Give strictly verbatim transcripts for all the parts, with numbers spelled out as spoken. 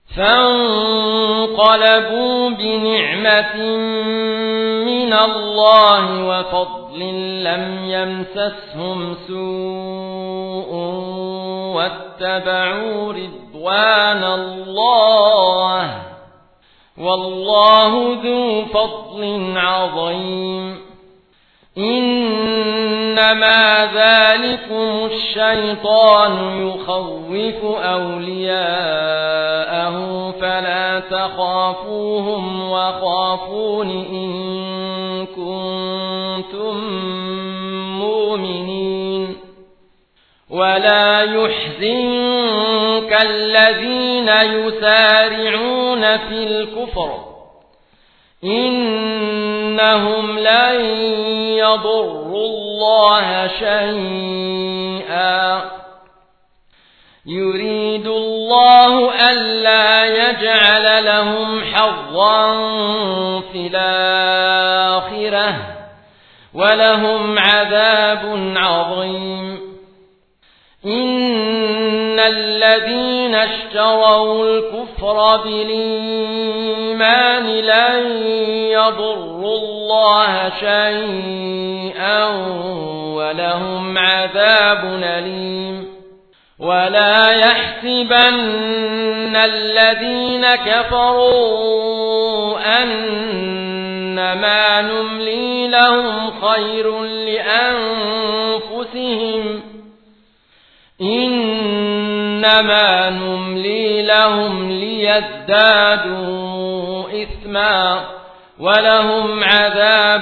فانقلبوا بنعمة من الله وفضل لم يمسسهم سوء واتبعوا رضوان الله والله ذو فضل عظيم. إنما ذلكم الشيطان يخوف أولياءه فلا تخافوهم وخافون إن كنتم مؤمنين. ولا يحزنك الذين يسارعون في الكفر إنهم لن يضروا الله شيئا يريد الله ألا يجعل لهم حظا في الآخرة ولهم عذاب عظيم. إن الذين اشتروا الكفر بالإيمان لن يضروا الله شيئا ولهم عذاب أليم. ولا يحسبن الذين كفروا أنما نملي لهم خير لأنفسهم إنما نملي لهم ليزدادوا إثما ولهم عذاب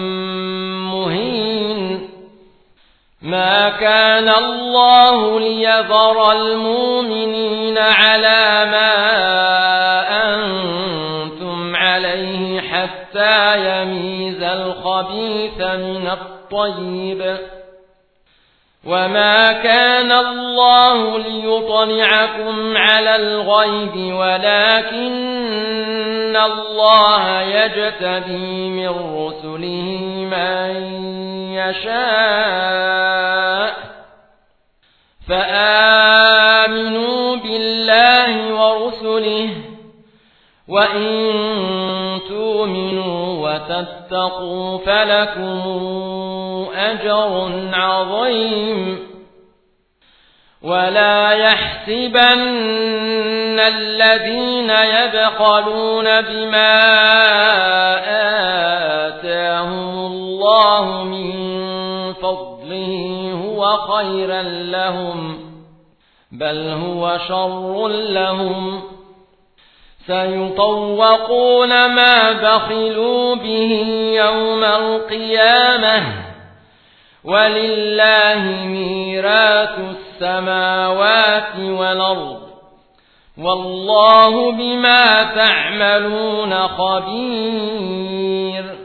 مهين. ما كان الله ليذر المؤمنين على ما أنتم عليه حتى يميز الخبيث من الطيب وما كان الله ليطلعكم على الغيب ولكن الله يجتبي من رسله من يشاء فآمنوا بالله ورسله وإن تؤمنوا وتتقوا فلكم أجر عظيم. ولا يحسبن الذين يبخلون بما آتاهم الله من فضله هو خيرا لهم بل هو شر لهم سيطوقون ما بخلوا به يوم القيامة ولله ميراث السماوات والأرض والله بما تعملون خبير.